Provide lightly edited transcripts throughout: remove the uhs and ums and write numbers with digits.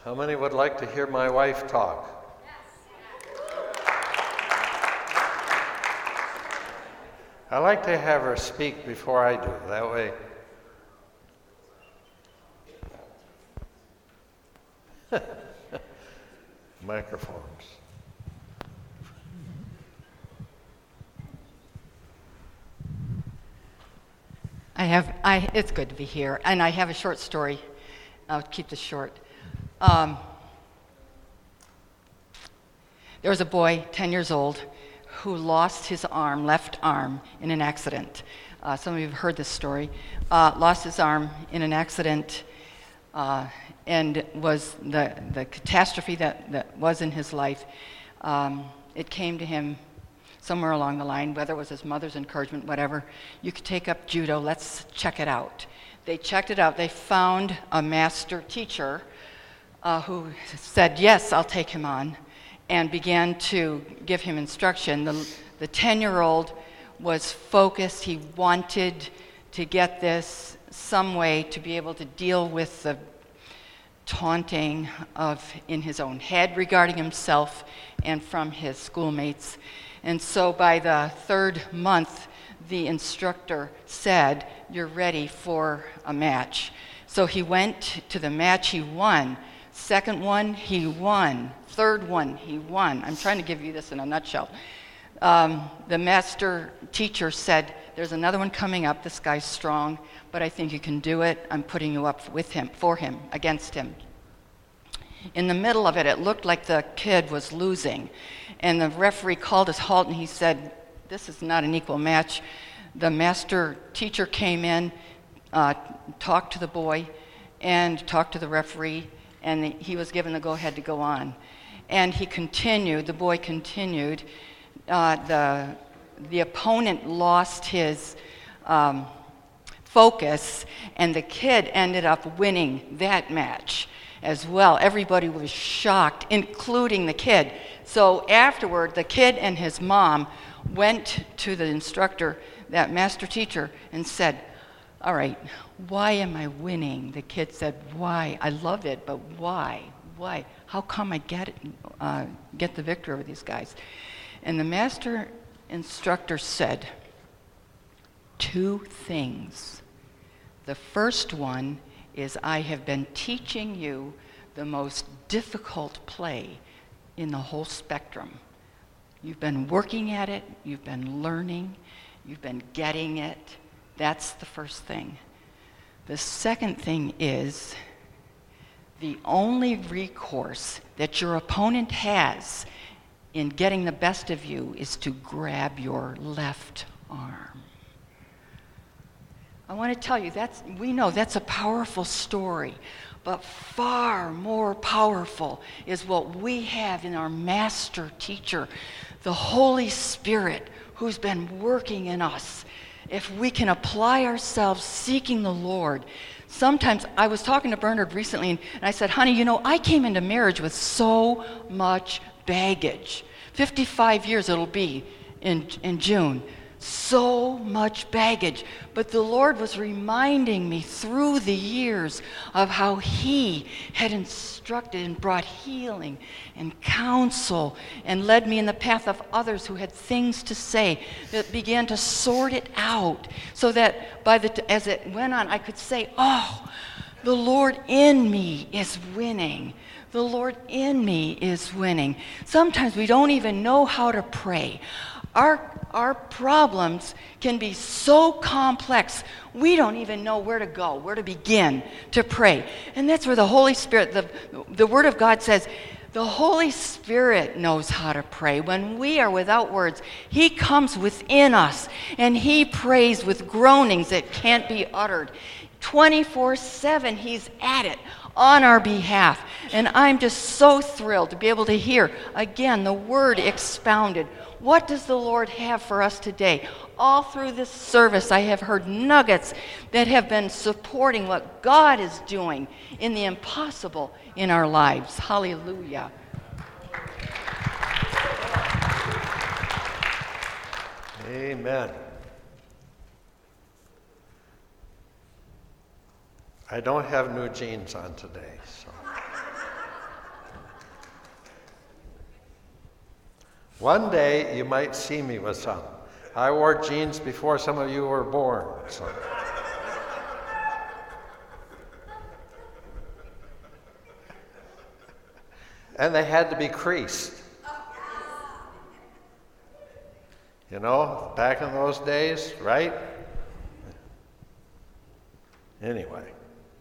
How many would like to hear my wife talk? I like to have her speak before I do. That way. Microphones. It's good to be here, and I have a short story. I'll keep this short. There was a boy, 10 years old, who lost his left arm, in an accident. Some of you have heard this story. Lost his arm in an accident, and was the catastrophe that was in his life. It came to him somewhere along the line, whether it was his mother's encouragement, whatever. You could take up judo, let's check it out. They checked it out. They found a master teacher who said, yes, I'll take him on, and began to give him instruction. The 10-year-old was focused. He wanted to get this some way to be able to deal with the taunting in his own head regarding himself and from his schoolmates. And so by the third month, the instructor said, you're ready for a match. So he went to the match, he won. Second one, he won. Third one, he won. I'm trying to give you this in a nutshell. The master teacher said, there's another one coming up. This guy's strong, but I think you can do it. I'm putting you up with him, for him, against him. In the middle of it, it looked like the kid was losing. And the referee called us halt, and he said, this is not an equal match. The master teacher came in, talked to the boy, and talked to the referee, and he was given the go-ahead to go on. And he continued, the boy continued. The opponent lost his focus, and the kid ended up winning that match as well. Everybody was shocked, including the kid. So afterward, the kid and his mom went to the instructor, that master teacher, and said, all right, why am I winning? The kid said, why? I love it, but why? Why? How come I get the victory over these guys? And the master instructor said two things. The first one is, I have been teaching you the most difficult play in the whole spectrum. You've been working at it, you've been learning, you've been getting it. That's the first thing. The second thing is, the only recourse that your opponent has in getting the best of you is to grab your left arm. I want to tell you, we know that's a powerful story, but far more powerful is what we have in our master teacher, the Holy Spirit, who's been working in us. If we can apply ourselves seeking the Lord. Sometimes, I was talking to Bernard recently, and I said, honey, I came into marriage with so much baggage. 55 years it'll be in June. So much baggage. But the Lord was reminding me through the years of how He had instructed and brought healing and counsel and led me in the path of others who had things to say, that began to sort it out, so that as it went on, I could say, oh, the Lord in me is winning. The Lord in me is winning. Sometimes we don't even know how to pray. Our problems can be so complex, we don't even know where to go, where to begin to pray. And that's where the Holy Spirit, the Word of God says, the Holy Spirit knows how to pray. When we are without words, He comes within us, and He prays with groanings that can't be uttered. 24/7, He's at it on our behalf. And I'm just so thrilled to be able to hear, again, the Word expounded. What does the Lord have for us today? All through this service, I have heard nuggets that have been supporting what God is doing in the impossible in our lives. Hallelujah. Amen. I don't have new jeans on today, so. One day you might see me with some. I wore jeans before some of you were born. So. And they had to be creased. You know, back in those days, right? Anyway.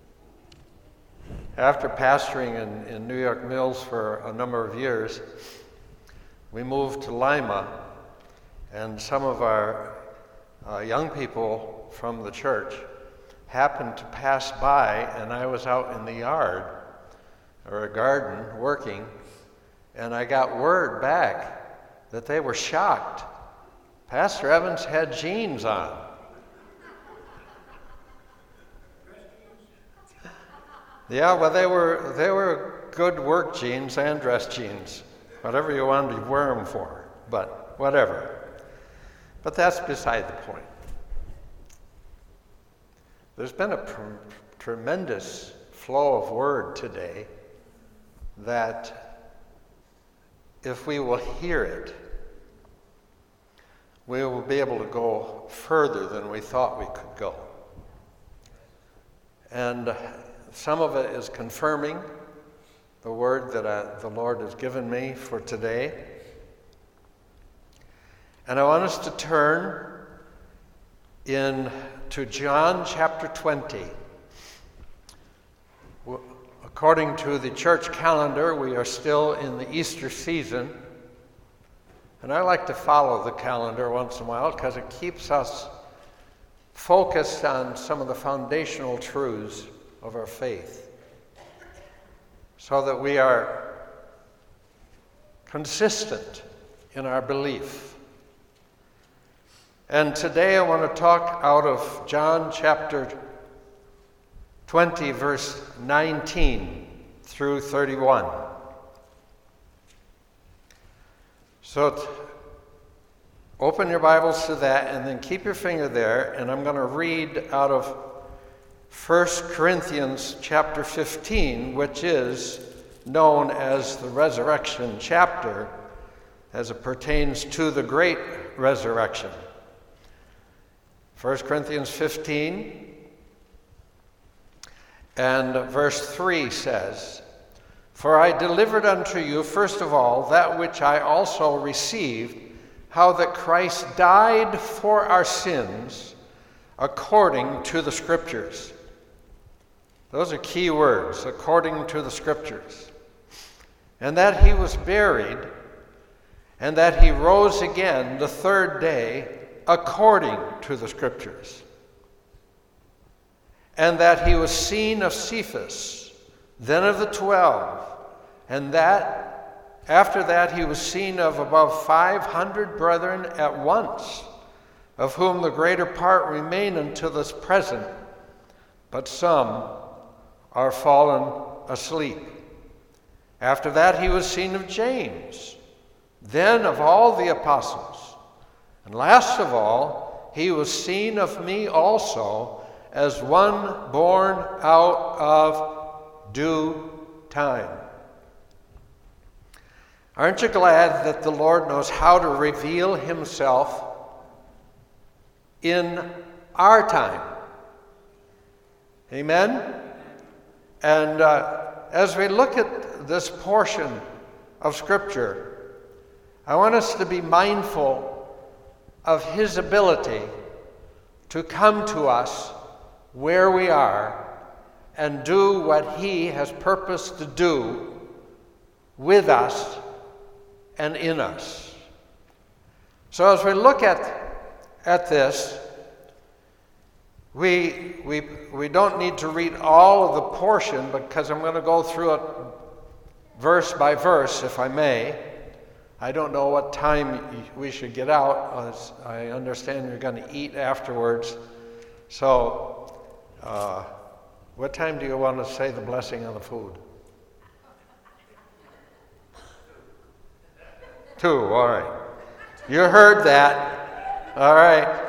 After pastoring in New York Mills for a number of years, we moved to Lima, and some of our young people from the church happened to pass by, and I was out in the yard or a garden working, and I got word back that they were shocked. Pastor Evans had jeans on. Yeah, well, they were good work jeans and dress jeans, whatever you wanted to wear them for, but whatever. But that's beside the point. There's been a tremendous flow of word today that if we will hear it, we will be able to go further than we thought we could go. And some of it is confirming the word that the Lord has given me for today. And I want us to turn to John chapter 20. According to the church calendar, we are still in the Easter season. And I like to follow the calendar once in a while because it keeps us focused on some of the foundational truths of our faith, so that we are consistent in our belief. And today I want to talk out of John chapter 20, verse 19 through 31. So open your Bibles to that and then keep your finger there, and I'm going to read out of 1 Corinthians chapter 15, which is known as the resurrection chapter as it pertains to the great resurrection. 1 Corinthians 15 and verse 3 says, "For I delivered unto you first of all that which I also received, how that Christ died for our sins according to the Scriptures." Those are key words, according to the Scriptures. "And that he was buried, and that he rose again the third day according to the Scriptures. And that he was seen of Cephas, then of the 12, and that after that he was seen of above 500 brethren at once, of whom the greater part remain until this present, but some are fallen asleep. After that he was seen of James, then of all the apostles. And last of all, he was seen of me also, as one born out of due time." Aren't you glad that the Lord knows how to reveal himself in our time? Amen? And as we look at this portion of Scripture, I want us to be mindful of his ability to come to us where we are and do what he has purposed to do with us and in us. So as we look at this, we don't need to read all of the portion, because I'm going to go through it verse by verse, if I may. I don't know what time we should get out, as I understand you're going to eat afterwards. So, what time do you want to say the blessing on the food? 2, all right. You heard that. All right.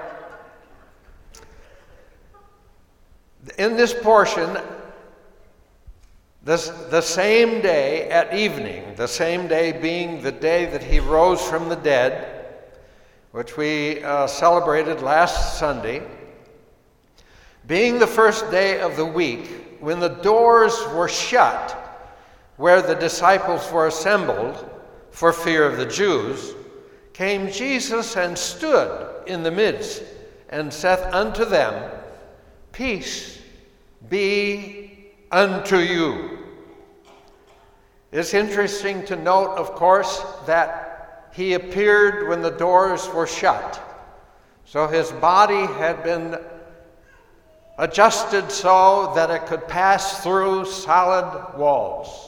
In this portion, The same day at evening, the same day being the day that he rose from the dead, which we celebrated last Sunday, being the first day of the week, when the doors were shut where the disciples were assembled for fear of the Jews, came Jesus and stood in the midst and saith unto them, Peace be unto you. It's interesting to note, of course, that he appeared when the doors were shut. So his body had been adjusted so that it could pass through solid walls.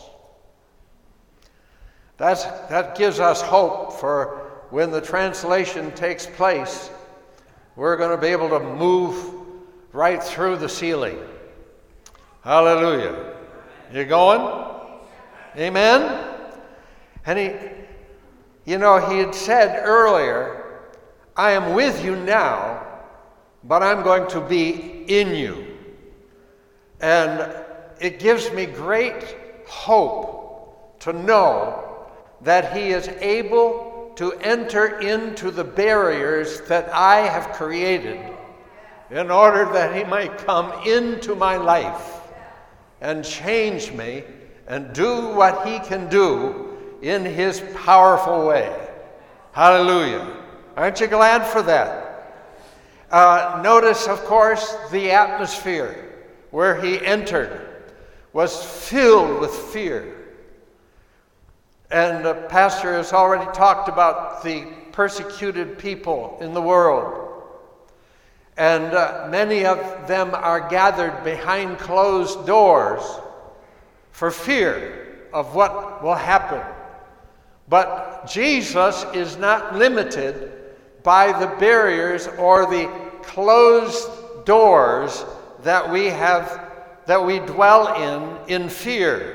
That gives us hope for when the translation takes place. We're going to be able to move right through the ceiling. Hallelujah. You going? Amen? And he had said earlier, I am with you now, but I'm going to be in you. And it gives me great hope to know that he is able to enter into the barriers that I have created in order that he might come into my life and change me and do what he can do in his powerful way. Hallelujah. Aren't you glad for that? Notice, of course, the atmosphere where he entered was filled with fear. And the pastor has already talked about the persecuted people in the world. And many of them are gathered behind closed doors for fear of what will happen. But Jesus is not limited by the barriers or the closed doors that we dwell in fear.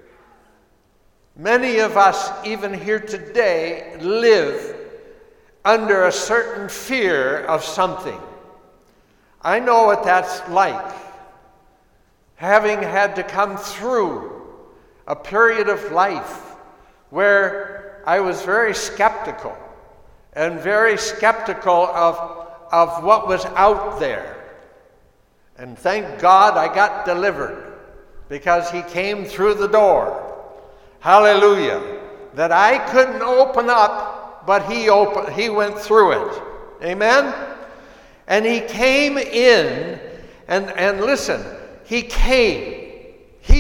Many of us, even here today, live under a certain fear of something. I know what that's like, having had to come through a period of life where I was very skeptical of what was out there. And thank God I got delivered because he came through the door. Hallelujah. That I couldn't open up, but he went through it. Amen? And he came in, and listen, he came.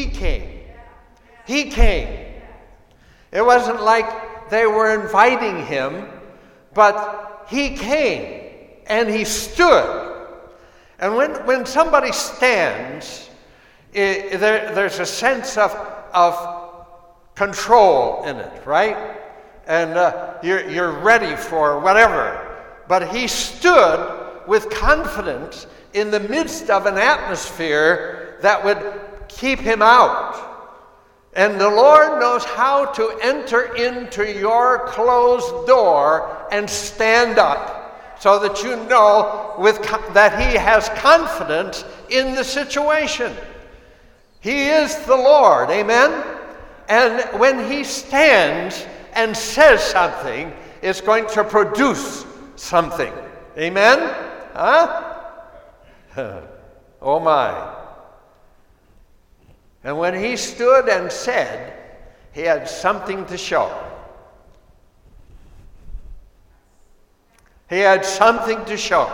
It wasn't like they were inviting him, but he came, and he stood. And when somebody stands, there's a sense of control in it, right? And you're ready for whatever. But he stood with confidence in the midst of an atmosphere that would keep him out. And the Lord knows how to enter into your closed door and stand up so that you know that he has confidence in the situation. He is the Lord, amen? And when he stands and says something, it's going to produce something. Amen? Huh? Oh my. And when he stood and said, he had something to show. He had something to show.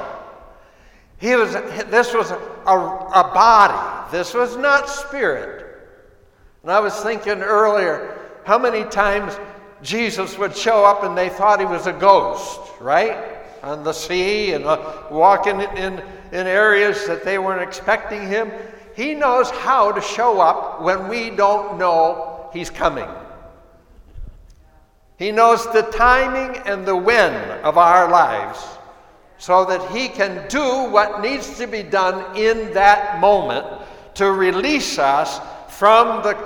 This was a body. This was not spirit. And I was thinking earlier, how many times Jesus would show up and they thought he was a ghost, right? On the sea and walking in areas that they weren't expecting him. He knows how to show up when we don't know he's coming. He knows the timing and the when of our lives so that he can do what needs to be done in that moment to release us from the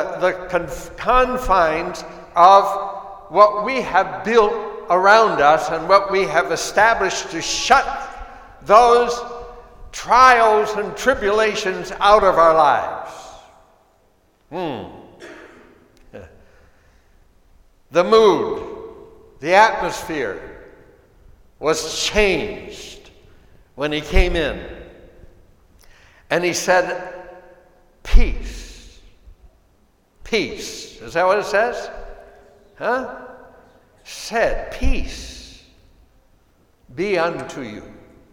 confines of what we have built around us and what we have established to shut those trials and tribulations out of our lives. The mood, the atmosphere was changed when he came in. And he said, peace. Peace. Is that what it says? Huh? Said, peace be unto you.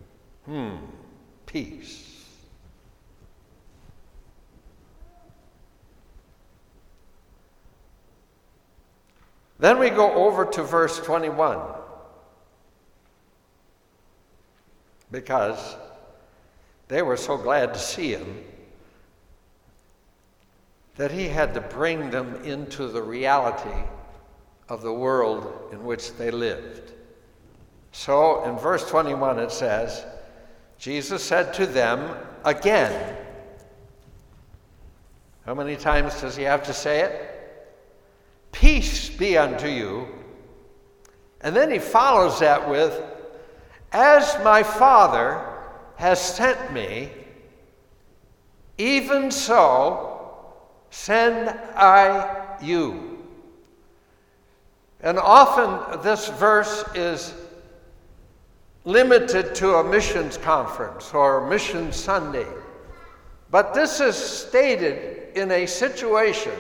Peace. Then we go over to verse 21. Because they were so glad to see him that he had to bring them into the reality of the world in which they lived. So in verse 21 it says, Jesus said to them again. How many times does he have to say it? Peace be unto you. And then he follows that with, as my Father has sent me, even so send I you. And often this verse is limited to a missions conference or Mission Sunday. But this is stated in a situation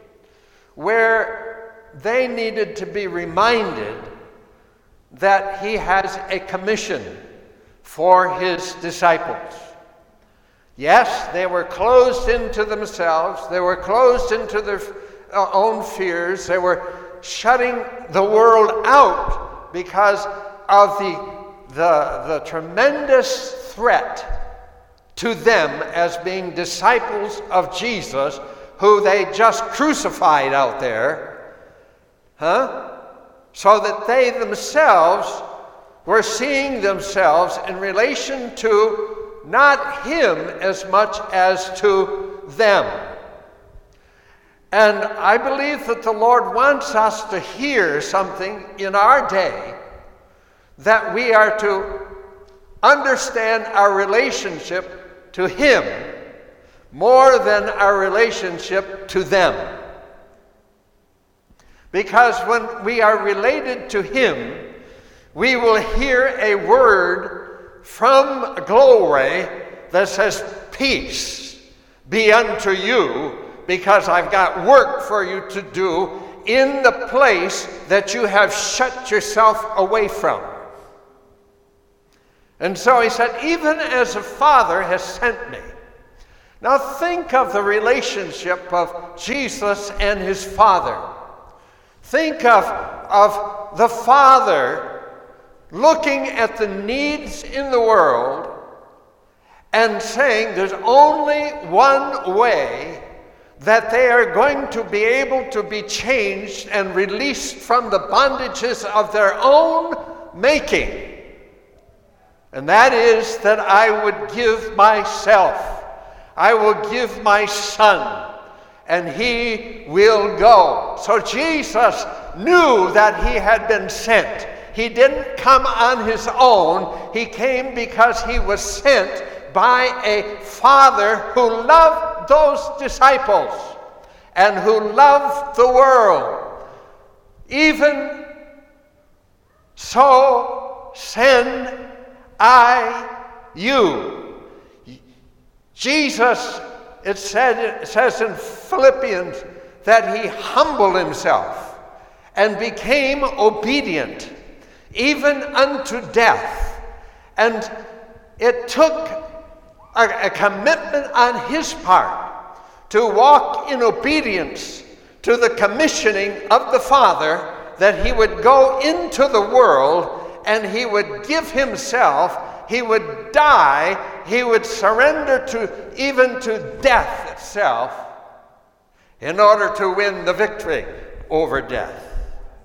where they needed to be reminded that he has a commission for his disciples. Yes, they were closed into themselves. They were closed into their own fears. They were shutting the world out because of the tremendous threat to them as being disciples of Jesus, who they just crucified out there. So that they themselves were seeing themselves in relation to not him as much as to them. And I believe that the Lord wants us to hear something in our day, that we are to understand our relationship to him more than our relationship to them. Because when we are related to him, we will hear a word from glory that says, peace be unto you, because I've got work for you to do in the place that you have shut yourself away from. And so he said, even as a Father has sent me. Now think of the relationship of Jesus and his Father. Think of the Father looking at the needs in the world and saying there's only one way that they are going to be able to be changed and released from the bondages of their own making. And that is that I would give myself. I will give my Son, and he will go. So Jesus knew that he had been sent. He didn't come on his own. He came because he was sent by a Father who loved those disciples and who loved the world. Even so send I you. Jesus, it says in Philippians that he humbled himself and became obedient, even unto death. And it took a commitment on his part to walk in obedience to the commissioning of the Father, that he would go into the world and he would give himself, he would die, he would surrender even to death itself in order to win the victory over death.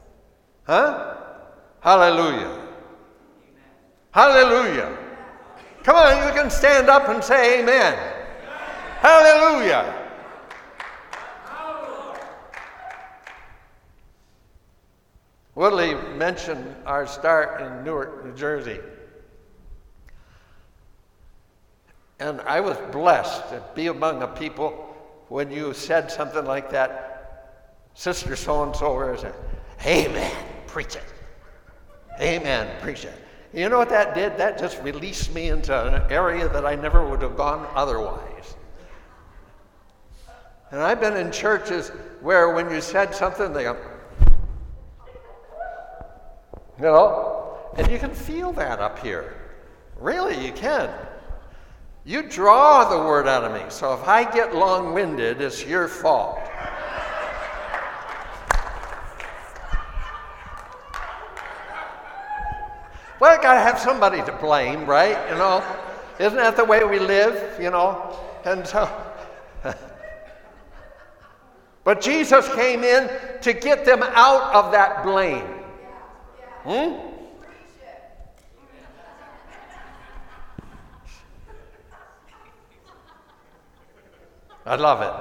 Hallelujah. Hallelujah. Come on, you can stand up and say amen. Hallelujah. Woodley mentioned our start in Newark, New Jersey. And I was blessed to be among a people when you said something like that, Sister so-and-so over there said, "Amen, preach it. Amen, preach it." You know what that did? That just released me into an area that I never would have gone otherwise. And I've been in churches where when you said something, they go, you know, and you can feel that up here. Really, you can. You draw the word out of me. So if I get long-winded, it's your fault. Well, I gotta have somebody to blame, right? You know, isn't that the way we live? You know, and so. But Jesus came in to get them out of that blame. I love it.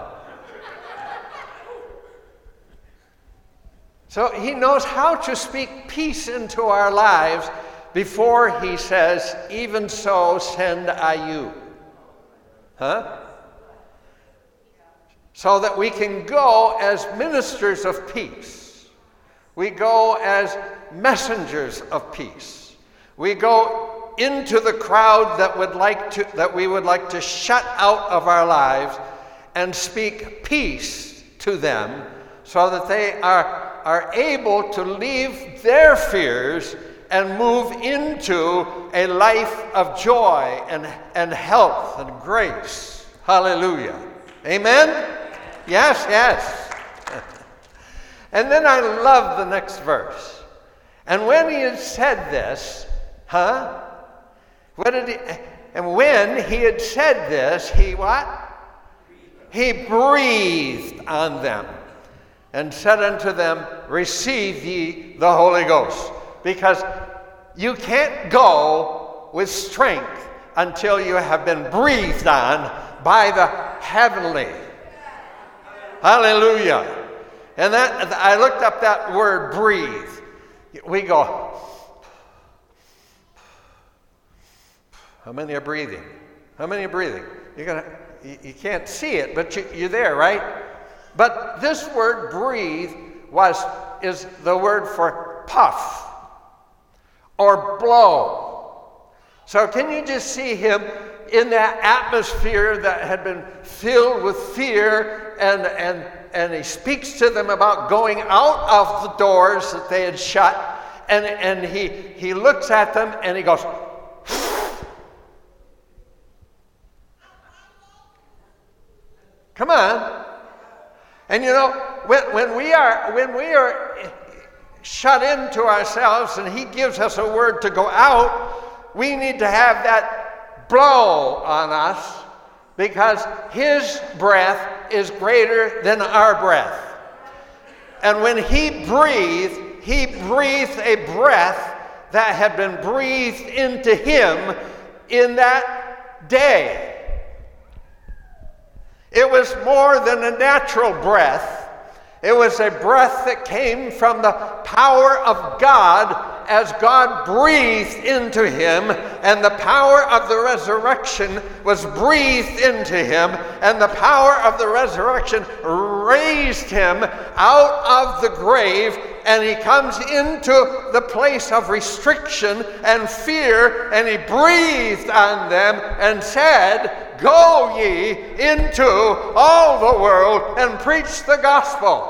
So he knows how to speak peace into our lives before he says, "Even so send I you." So that we can go as ministers of peace. We go as messengers of peace. We go into the crowd that we would like to shut out of our lives and speak peace to them so that they are able to leave their fears and move into a life of joy and health and grace. Hallelujah. Amen? Yes, yes. And then I love the next verse. And when he had said this, when he had said this, he what? He breathed on them and said unto them, "Receive ye the Holy Ghost." Because you can't go with strength until you have been breathed on by the heavenly. Hallelujah. And that I looked up that word, breathe. We go, how many are breathing? How many are breathing? You can't see it, but you're there, right? But this word breathe is the word for puff or blow. So can you just see him in that atmosphere that had been filled with fear, and he speaks to them about going out of the doors that they had shut, and he looks at them and he goes, come on. And you know, when we are shut into ourselves and he gives us a word to go out, we need to have that blow on us, because his breath is greater than our breath. And when he breathed a breath that had been breathed into him in that day. It was more than a natural breath. It was a breath that came from the power of God as God breathed into him, and the power of the resurrection was breathed into him, and the power of the resurrection raised him out of the grave, and he comes into the place of restriction and fear, and he breathed on them and said, "Go ye into all the world and preach the gospel.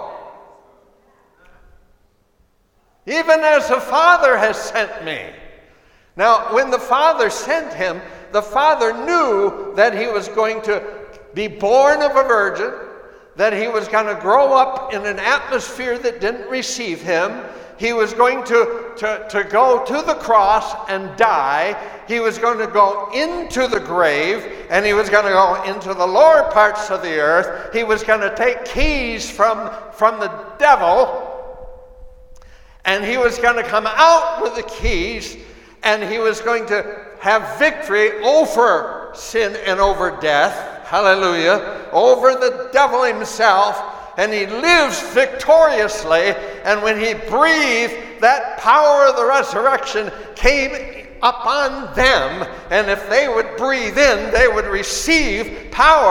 Even as the Father has sent me." Now, when the Father sent him, the Father knew that he was going to be born of a virgin, that he was going to grow up in an atmosphere that didn't receive him. He was going to go to the cross and die. He was going to go into the grave, and he was going to go into the lower parts of the earth. He was going to take keys from the devil, and he was going to come out with the keys, and he was going to have victory over sin and over death. Hallelujah. Over the devil himself. And he lives victoriously. And when he breathed, that power of the resurrection came upon them. And if they would breathe in, they would receive power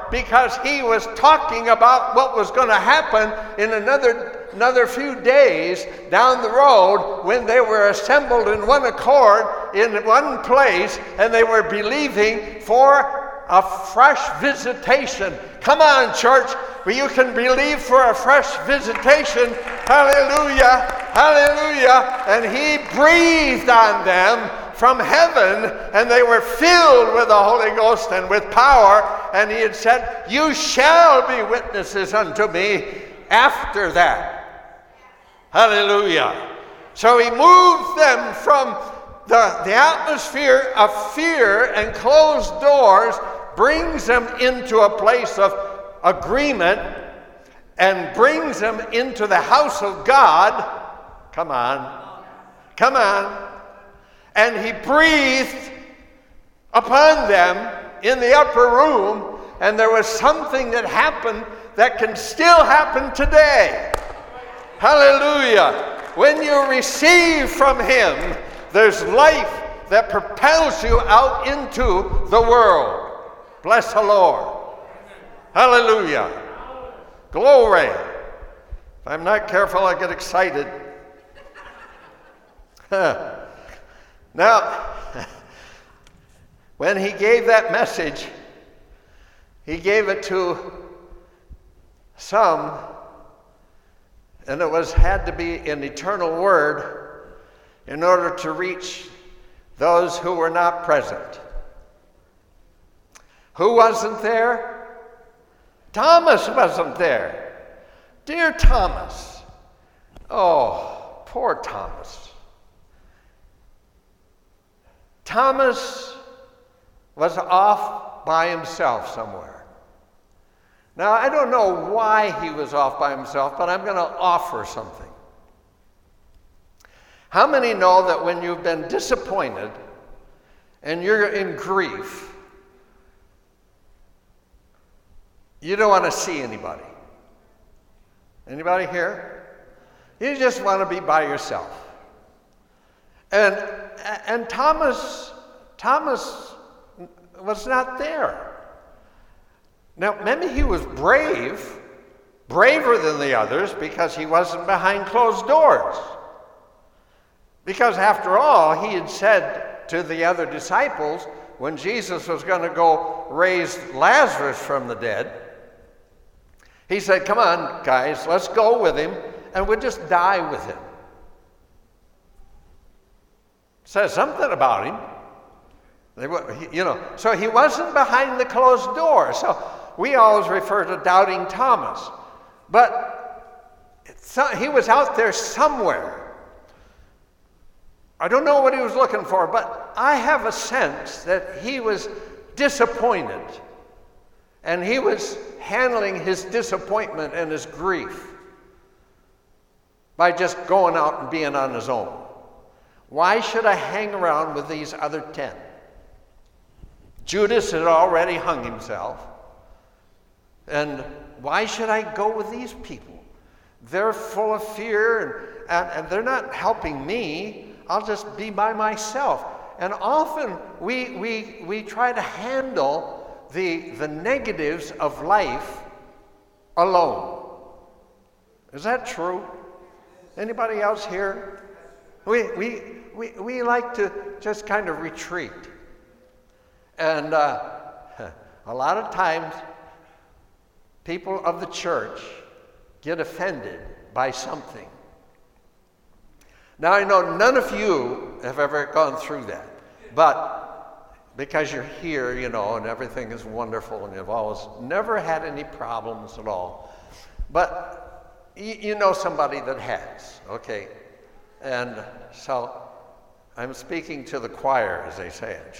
because he was talking about what was going to happen in another few days down the road when they were assembled in one accord in one place, and they were believing for a fresh visitation. Come on, church, you can believe for a fresh visitation. Hallelujah, hallelujah. And he breathed on them from heaven, and they were filled with the Holy Ghost and with power. And he had said, you shall be witnesses unto me after that. Hallelujah. So he moved them from the atmosphere of fear and closed doors, brings them into a place of agreement, and brings them into the house of God. Come on. Come on. And he breathed upon them in the upper room, and there was something that happened that can still happen today. Hallelujah. When you receive from him, there's life that propels you out into the world. Bless the Lord. Hallelujah. Glory. If I'm not careful, I get excited. Now, when he gave that message, he gave it to some, and it had to be an eternal word in order to reach those who were not present. Who wasn't there? Thomas wasn't there. Dear Thomas. Oh, poor Thomas. Thomas was off by himself somewhere. Now, I don't know why he was off by himself, but I'm going to offer something. How many know that when you've been disappointed and you're in grief, you don't want to see anybody? Anybody here? You just want to be by yourself. And Thomas was not there. Now, maybe he was braver than the others, because he wasn't behind closed doors. Because after all, he had said to the other disciples, when Jesus was going to go raise Lazarus from the dead, he said, come on, guys, let's go with him, and we'll just die with him. Says something about him. So he wasn't behind the closed door. So we always refer to doubting Thomas. But he was out there somewhere. I don't know what he was looking for, but I have a sense that he was disappointed. And he was handling his disappointment and his grief by just going out and being on his own. Why should I hang around with these other 10? Judas had already hung himself. And why should I go with these people? They're full of fear, and they're not helping me. I'll just be by myself. And often we try to handle the negatives of life alone. Is that true? Anybody else here? We like to just kind of retreat. And a lot of times, people of the church get offended by something. Now, I know none of you have ever gone through that. But because you're here, and everything is wonderful, and you've always never had any problems at all. But you know somebody that has, okay? And so I'm speaking to the choir, as they say it,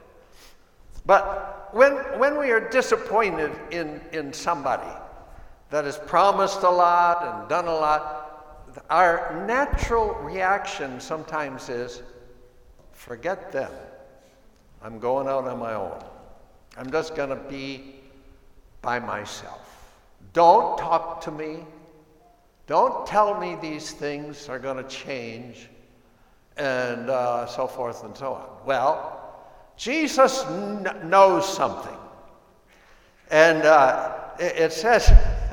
But when we are disappointed in somebody that has promised a lot and done a lot, our natural reaction sometimes is, forget them. I'm going out on my own. I'm just going to be by myself. Don't talk to me. Don't tell me these things are going to change, and so forth and so on. Well, Jesus knows something. And it says,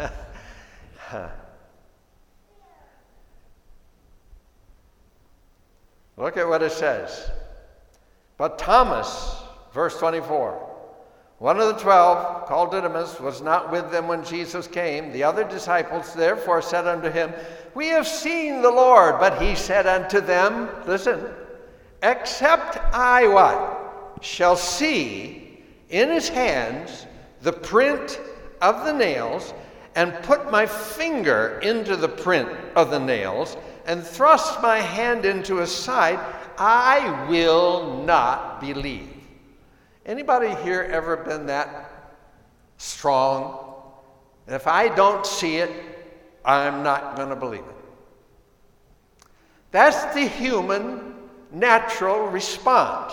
look at what it says. But Thomas, verse 24, one of the 12, called Didymus, was not with them when Jesus came. The other disciples therefore said unto him, We have seen the Lord. But he said unto them, listen, except I what? Shall see in his hands the print of the nails, and put my finger into the print of the nails, and thrust my hand into his side, I will not believe. Anybody here ever been that strong? If I don't see it, I'm not going to believe it. That's the human natural response.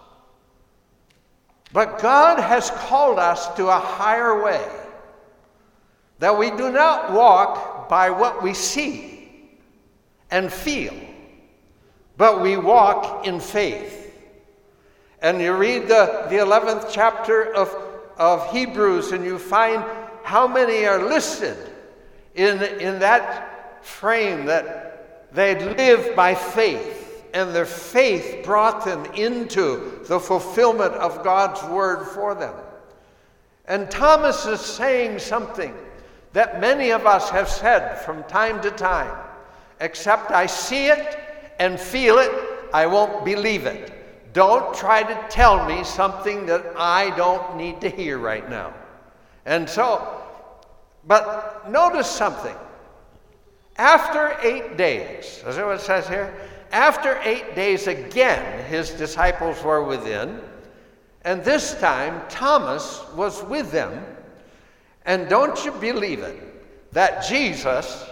But God has called us to a higher way, that we do not walk by what we see and feel, but we walk in faith. And you read the 11th chapter of Hebrews, and you find how many are listed in that frame, that they live by faith, and their faith brought them into the fulfillment of God's word for them. And Thomas is saying something that many of us have said from time to time. Except I see it and feel it, I won't believe it. Don't try to tell me something that I don't need to hear right now. And so, but notice something. After 8 days, is that what it says here? After 8 days again, his disciples were within, and this time Thomas was with them. And don't you believe it, that Jesus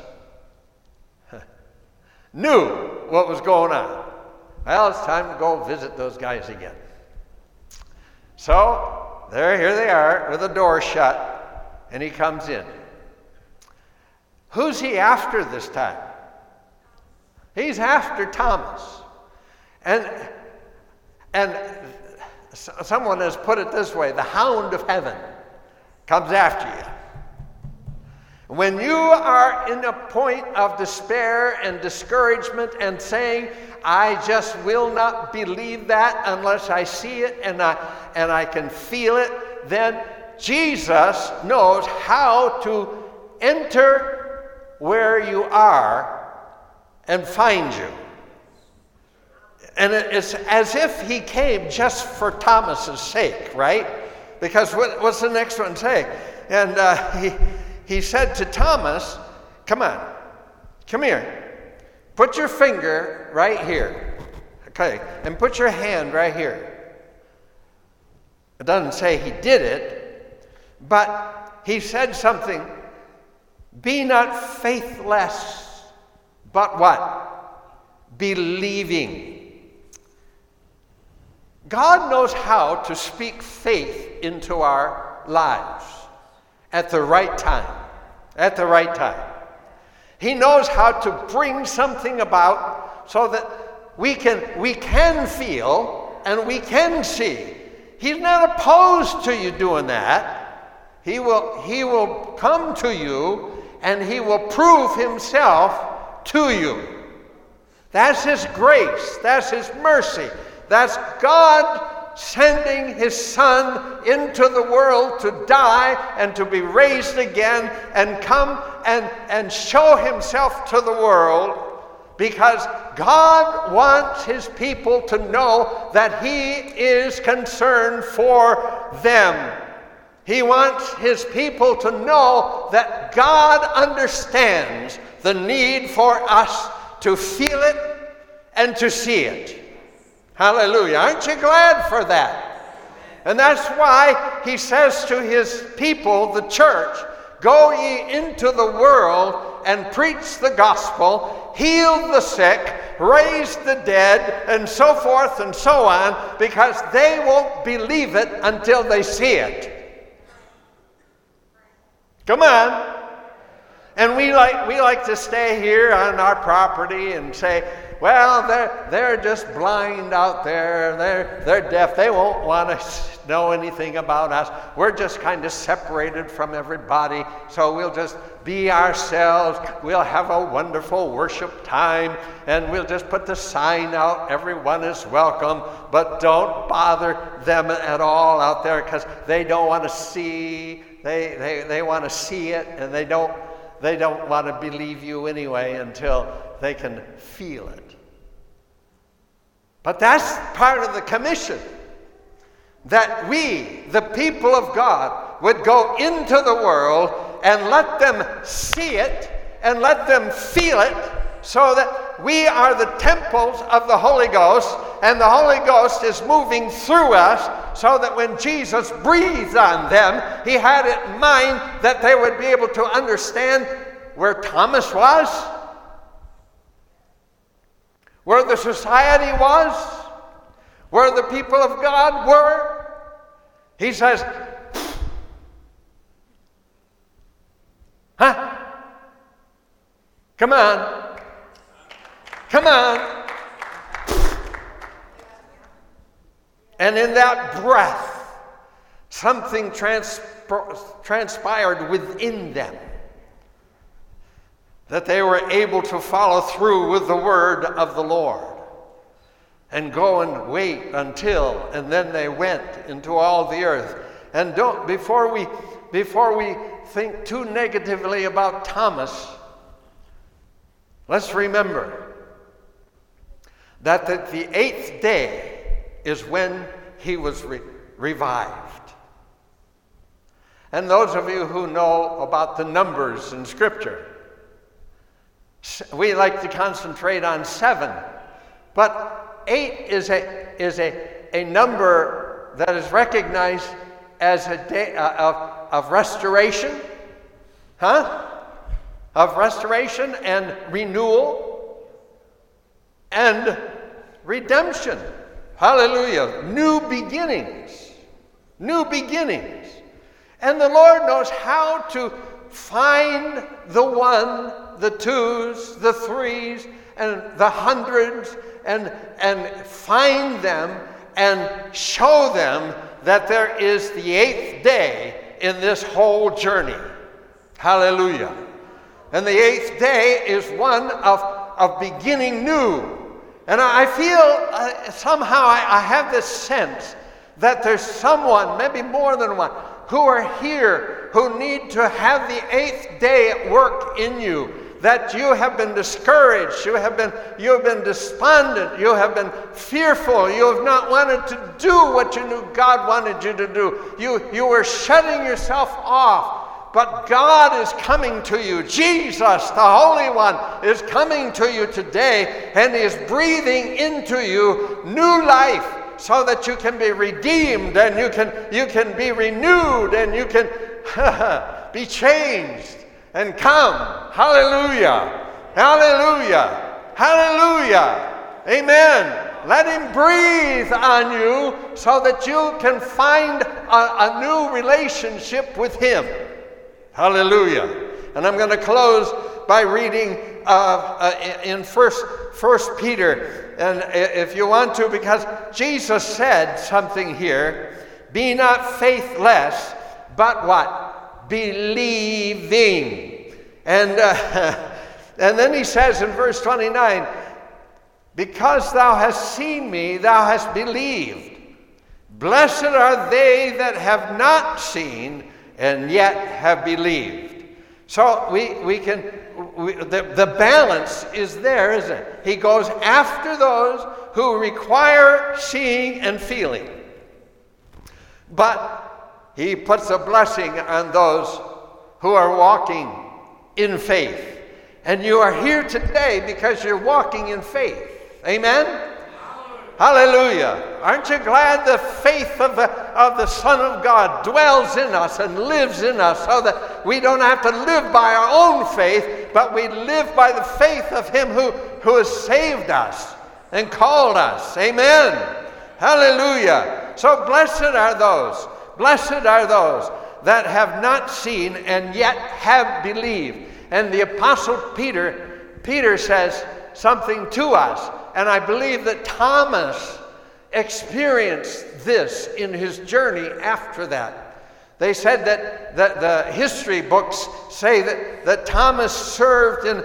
knew what was going on. Well, it's time to go visit those guys again. So, here they are with the door shut, and he comes in. Who's he after this time? He's after Thomas. And someone has put it this way, the hound of heaven comes after you. When you are in a point of despair and discouragement and saying, I just will not believe that unless I see it and I can feel it, then Jesus knows how to enter where you are and find you. And it's as if he came just for Thomas's sake, right? Because what's the next one say? And he said to Thomas, come on, come here. Put your finger right here. Okay, and put your hand right here. It doesn't say he did it, but he said something. Be not faithless, but what? Believing. God knows how to speak faith into our lives at the right time. At the right time. He knows how to bring something about so that we can feel and we can see. He's not opposed to you doing that. He will come to you and he will prove himself to you. That's his grace. That's his mercy. That's God sending his son into the world to die and to be raised again and come and show himself to the world, because God wants his people to know that he is concerned for them. He wants his people to know that God understands the need for us to feel it and to see it. Hallelujah. Aren't you glad for that? And that's why he says to his people, the church, go ye into the world and preach the gospel, heal the sick, raise the dead, and so forth and so on, because they won't believe it until they see it. Come on. And we like to stay here on our property and say, well, they're just blind out there. They're deaf. They won't want to know anything about us. We're just kind of separated from everybody, so we'll just be ourselves. We'll have a wonderful worship time, and we'll just put the sign out, everyone is welcome, but don't bother them at all out there, because they don't want to see, they want to see it, and they don't want to believe you anyway until they can feel it. But that's part of the commission, that we, the people of God, would go into the world and let them see it and let them feel it, so that we are the temples of the Holy Ghost, and the Holy Ghost is moving through us, so that when Jesus breathed on them, he had it in mind that they would be able to understand where Thomas was, where the society was, where the people of God were. He says, huh? Come on. Come on. And in that breath, something transpired within them, that they were able to follow through with the word of the Lord and go and wait until, and then they went into all the earth. And before we think too negatively about Thomas, let's remember that the 8th day is when he was revived. And those of you who know about the numbers in Scripture, we like to concentrate on 7, but 8 is a number that is recognized as a day of restoration, of restoration and renewal and redemption. Hallelujah. New beginnings. New beginnings. And the Lord knows how to find the 1, the 2s, the 3s, and the 100s, and find them and show them that there is the 8th day in this whole journey. Hallelujah. And the 8th day is one of beginning new. And I feel somehow I have this sense that there's someone, maybe more than one, who are here who need to have the 8th day at work in you. That you have been discouraged, you have been despondent, you have been fearful, you have not wanted to do what you knew God wanted you to do. You were shutting yourself off, but God is coming to you. Jesus, the Holy One, is coming to you today, and He is breathing into you new life, so that you can be redeemed, and you can be renewed, and you can be changed. And come. Hallelujah. Hallelujah. Hallelujah. Amen. Let Him breathe on you so that you can find a new relationship with Him. Hallelujah. And I'm going to close by reading in First Peter. And if you want to, because Jesus said something here, be not faithless, but what? Believing. And then he says in verse 29, because thou hast seen me, thou hast believed. Blessed are they that have not seen and yet have believed. So the balance is there, isn't it? He goes after those who require seeing and feeling. But He puts a blessing on those who are walking in faith. And you are here today because you're walking in faith. Amen? Hallelujah. Aren't you glad the faith of the Son of God dwells in us and lives in us, so that we don't have to live by our own faith, but we live by the faith of Him who has saved us and called us. Amen. Hallelujah. So blessed are those that have not seen and yet have believed. And the Apostle Peter says something to us. And I believe that Thomas experienced this in his journey after that. They said that the history books say that Thomas served in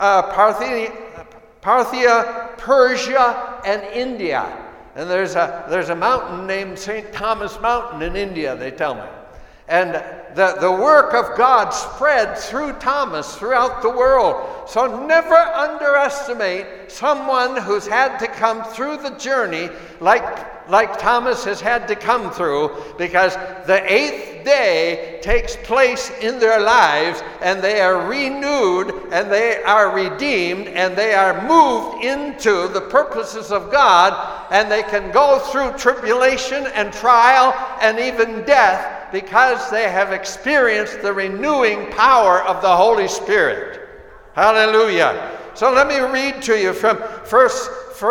Parthia, Persia, and India. And there's a mountain named St. Thomas Mountain in India, they tell me. And the work of God spread through Thomas throughout the world. So never underestimate someone who's had to come through the journey like Thomas has had to come through, because the 8th day takes place in their lives, and they are renewed, and they are redeemed, and they are moved into the purposes of God, and they can go through tribulation and trial and even death because they have experienced the renewing power of the Holy Spirit. Hallelujah. So let me read to you from First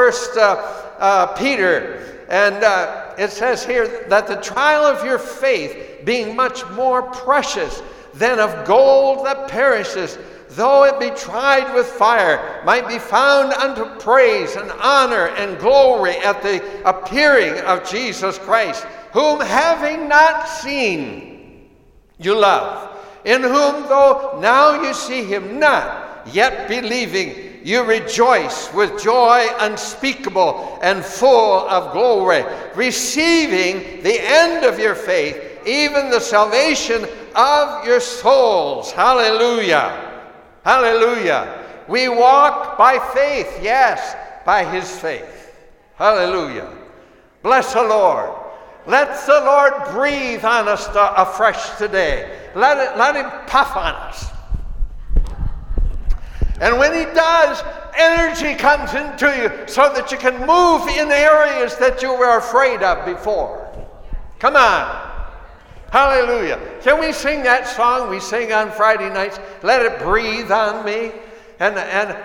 Peter. And it says here that the trial of your faith, being much more precious than of gold that perishes, though it be tried with fire, might be found unto praise and honor and glory at the appearing of Jesus Christ, whom having not seen, you love, in whom though now you see him not, yet believing, you rejoice with joy unspeakable and full of glory, receiving the end of your faith, even the salvation of your souls. Hallelujah. Hallelujah. We walk by faith, yes, by his faith. Hallelujah. Bless the Lord. Let the Lord breathe on us afresh today. Let him puff on us. And when he does, energy comes into you so that you can move in areas that you were afraid of before. Come on. Hallelujah. Can we sing that song we sing on Friday nights? Let it breathe on me. And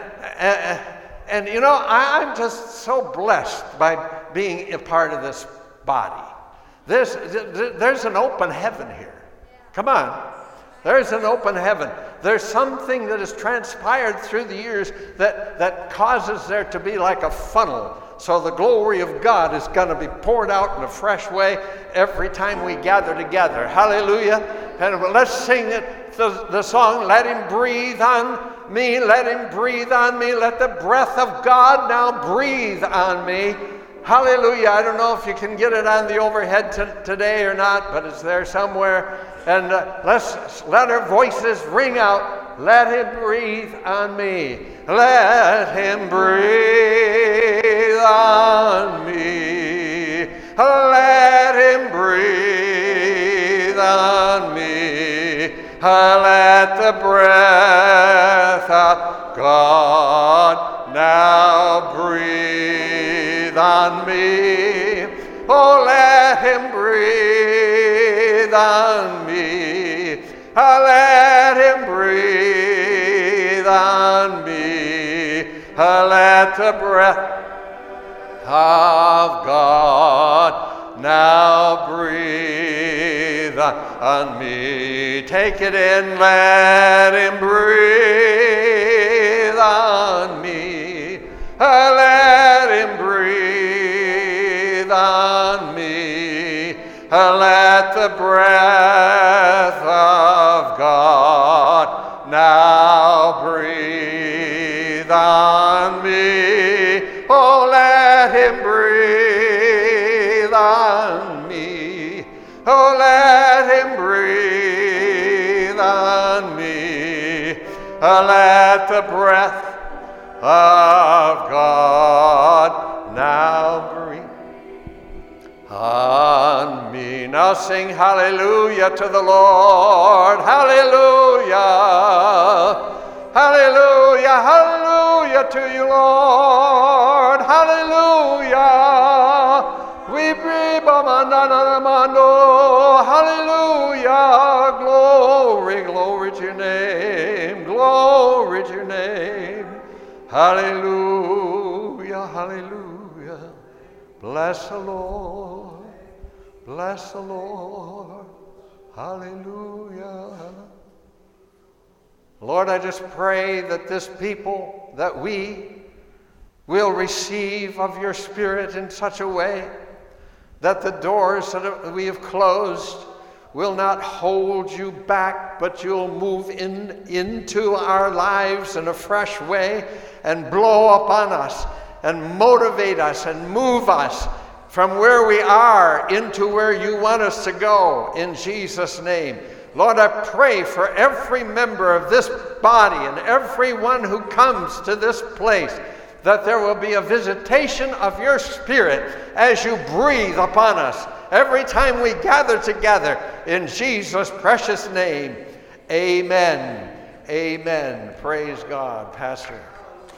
you know, I'm just so blessed by being a part of this body. There's an open heaven here. Come on. There's an open heaven. There's something that has transpired through the years that causes there to be like a funnel. So the glory of God is going to be poured out in a fresh way every time we gather together. Hallelujah. And let's sing it, the song, let him breathe on me, let him breathe on me, let the breath of God now breathe on me. Hallelujah. I don't know if you can get it on the overhead today or not, but it's there somewhere. And let's let our voices ring out. Let him breathe on me. Let him breathe on me. Let him breathe on me. Let the breath of God now breathe on me. Oh, let him breathe on me. Let him breathe on me. Let the breath of God now breathe on me. Take it in, let him breathe on me. Let him breathe on me. Let the breath of God now breathe on me. Oh, let him breathe on me. Oh, let him breathe on me. Let the breath of God now breathe on me. Now sing hallelujah to the Lord. Hallelujah. Hallelujah. Hallelujah to you, Lord. Hallelujah. We breathe. Hallelujah. Glory, glory to your name. Glory to your name. Hallelujah. Hallelujah. Bless the Lord. Bless the Lord. Hallelujah. Lord, I just pray that this people, that we we'll receive of your Spirit in such a way that the doors that we have closed will not hold you back, but you'll move into our lives in a fresh way and blow upon us and motivate us and move us from where we are into where you want us to go, in Jesus' name. Lord, I pray for every member of this body and everyone who comes to this place, that there will be a visitation of your Spirit as you breathe upon us every time we gather together, in Jesus' precious name. Amen. Amen. Praise God. Pastor.